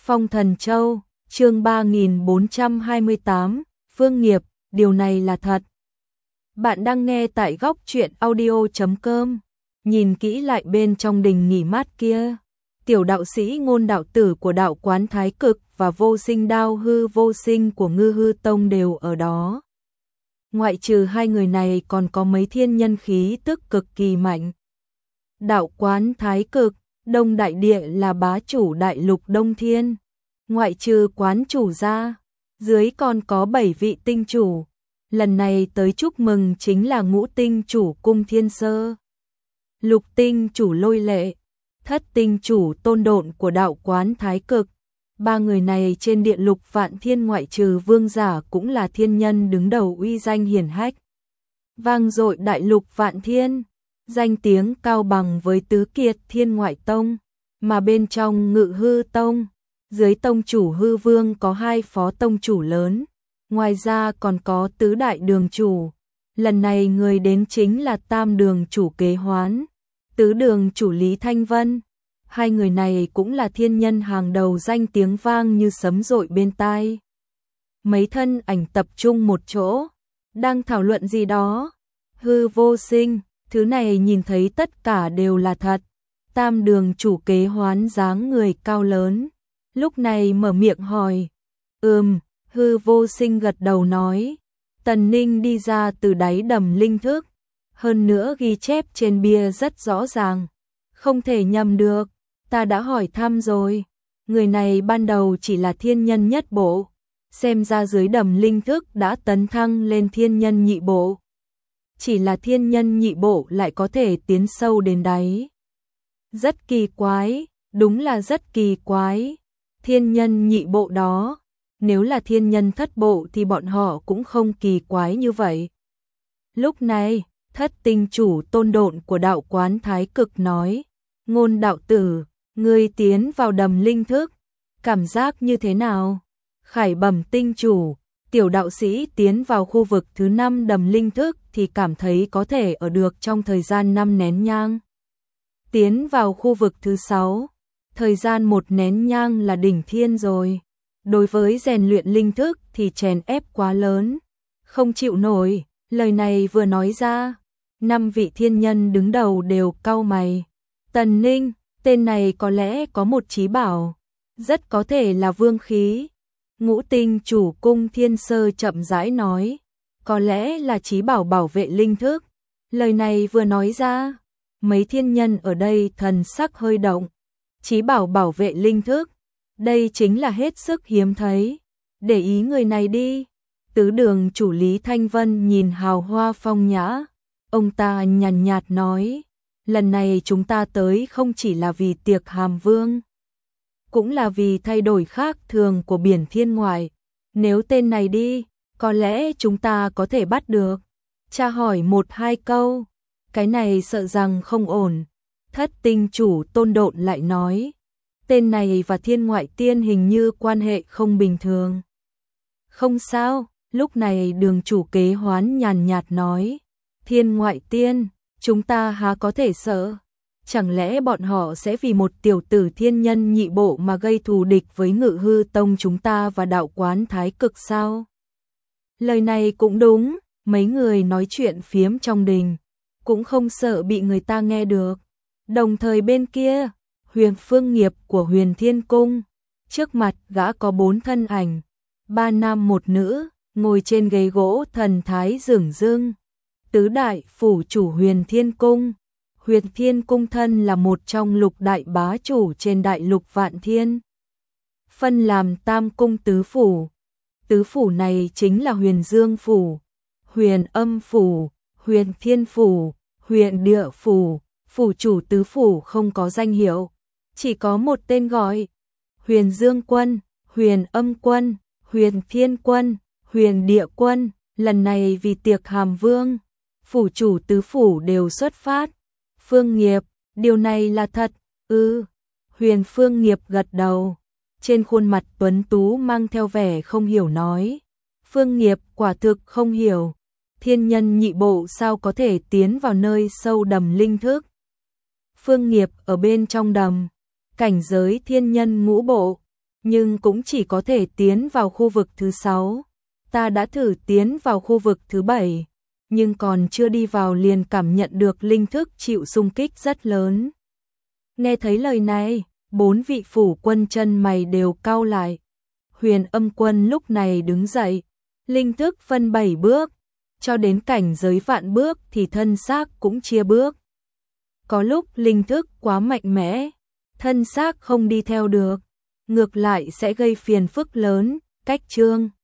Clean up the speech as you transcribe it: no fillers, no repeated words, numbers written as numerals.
Phong Thần Châu, chương 3428, Phương Nghiệp, điều này là thật. Bạn đang nghe tại góc truyện audio.com. Nhìn kỹ lại bên trong đình nghỉ mát kia, tiểu đạo sĩ Ngôn đạo tử của đạo quán Thái Cực và vô sinh đao hư vô sinh của Ngư Hư Tông đều ở đó. Ngoại trừ hai người này còn có mấy thiên nhân khí tức cực kỳ mạnh. Đạo quán Thái Cực, Đông Đại Địa là bá chủ đại lục Đông Thiên. Ngoại trừ quán chủ ra, dưới còn có 7 vị tinh chủ. Lần này tới chúc mừng chính là ngũ tinh chủ Cung Thiên Sơ, lục tinh chủ Lôi Lệ, thất tinh chủ Tôn Độn của đạo quán Thái Cực. Ba người này trên địa lục Vạn Thiên ngoại trừ vương giả cũng là thiên nhân đứng đầu uy danh hiển hách. Vang dội đại lục Vạn Thiên, danh tiếng cao bằng với tứ kiệt Thiên Ngoại Tông, mà bên trong Ngự Hư Tông, dưới tông chủ Hư Vương có 2 phó tông chủ lớn, ngoài ra còn có tứ đại đường chủ. Lần này người đến chính là tam đường chủ Kế Hoán, tứ đường chủ Lý Thanh Vân. Hai người này cũng là thiên nhân hàng đầu, danh tiếng vang như sấm dội bên tai. Mấy thân ảnh tập trung một chỗ, đang thảo luận gì đó. Hư vô sinh, thứ này nhìn thấy tất cả đều là thật. Tam đường chủ Kế Hoán dáng người cao lớn, lúc này mở miệng hỏi. Hư vô sinh gật đầu nói. Tần Ninh đi ra từ đáy đầm linh thức, hơn nữa ghi chép trên bia rất rõ ràng, không thể nhầm được. Ta đã hỏi thăm rồi, người này ban đầu chỉ là thiên nhân nhất bộ, xem ra dưới đầm linh thức đã tấn thăng lên thiên nhân nhị bộ. Chỉ là thiên nhân nhị bộ lại có thể tiến sâu đến đáy. Rất kỳ quái, đúng là rất kỳ quái. Thiên nhân nhị bộ đó, nếu là thiên nhân thất bộ thì bọn họ cũng không kỳ quái như vậy. Lúc này, thất tinh chủ Tôn Độn của đạo quán Thái Cực nói, Ngôn đạo tử, ngươi tiến vào đầm linh thức, cảm giác như thế nào? Khải bẩm tinh chủ, tiểu đạo sĩ tiến vào khu vực thứ 5 đầm linh thức thì cảm thấy có thể ở được trong thời gian 5 nén nhang. Tiến vào khu vực thứ 6, thời gian 1 nén nhang là đỉnh thiên rồi. Đối với rèn luyện linh thức thì chèn ép quá lớn, không chịu nổi. Lời này vừa nói ra, 5 vị thiên nhân đứng đầu đều cau mày. Tần Ninh, tên này có lẽ có một chí bảo, rất có thể là vương khí. Ngũ tinh chủ Cung Thiên Sơ chậm rãi nói, có lẽ là chí bảo bảo vệ linh thức. Lời này vừa nói ra, mấy thiên nhân ở đây thần sắc hơi động. Chí bảo bảo vệ linh thức, đây chính là hết sức hiếm thấy. Để ý người này đi. Tứ đường chủ Lý Thanh Vân nhìn hào hoa phong nhã, ông ta nhàn nhạt nói, lần này chúng ta tới không chỉ là vì tiệc hàm vương, cũng là vì thay đổi khác thường của biển thiên ngoại. Nếu tên này đi, có lẽ chúng ta có thể bắt được. Tra hỏi 1-2 câu, cái này sợ rằng không ổn. Thất tinh chủ Tôn Độn lại nói, tên này và thiên ngoại tiên hình như quan hệ không bình thường. Không sao, lúc này đường chủ Kế Hoán nhàn nhạt nói, thiên ngoại tiên, chúng ta há có thể sợ? Chẳng lẽ bọn họ sẽ vì một tiểu tử thiên nhân nhị bộ mà gây thù địch với Ngự Hư Tông chúng ta và đạo quán Thái Cực sao? Lời này cũng đúng, mấy người nói chuyện phiếm trong đình, cũng không sợ bị người ta nghe được. Đồng thời bên kia, Huyền Phương Nghiệp của Huyền Thiên Cung, trước mặt gã có 4 thân ảnh, 3 nam 1 nữ, ngồi trên ghế gỗ thần thái dửng dưng. Tứ đại phủ chủ Huyền Thiên Cung. Huyền Thiên Cung thân là một trong lục đại bá chủ trên đại lục Vạn Thiên, phân làm tam cung tứ phủ. Tứ phủ này chính là Huyền Dương phủ, Huyền Âm phủ, Huyền Thiên phủ, Huyền Địa phủ. Phủ chủ tứ phủ không có danh hiệu, chỉ có một tên gọi, Huyền Dương quân, Huyền Âm quân, Huyền Thiên quân, Huyền Địa quân. Lần này vì tiệc hàm vương, phủ chủ tứ phủ đều xuất phát. Phương Nghiệp, điều này là thật? Huyền Phương Nghiệp gật đầu, trên khuôn mặt tuấn tú mang theo vẻ không hiểu nói. Phương Nghiệp quả thực không hiểu, thiên nhân nhị bộ sao có thể tiến vào nơi sâu đầm linh thức. Phương Nghiệp ở bên trong đầm, cảnh giới thiên nhân ngũ bộ, nhưng cũng chỉ có thể tiến vào khu vực thứ 6. Ta đã thử tiến vào khu vực thứ 7, nhưng còn chưa đi vào liền cảm nhận được linh thức chịu xung kích rất lớn. Nghe thấy lời này, 4 vị phủ quân chân mày đều cau lại. Huyền Âm Quân lúc này đứng dậy, linh thức phân 7 bước, cho đến cảnh giới vạn bước thì thân xác cũng chia bước. Có lúc linh thức quá mạnh mẽ, thân xác không đi theo được, ngược lại sẽ gây phiền phức lớn. Cách chương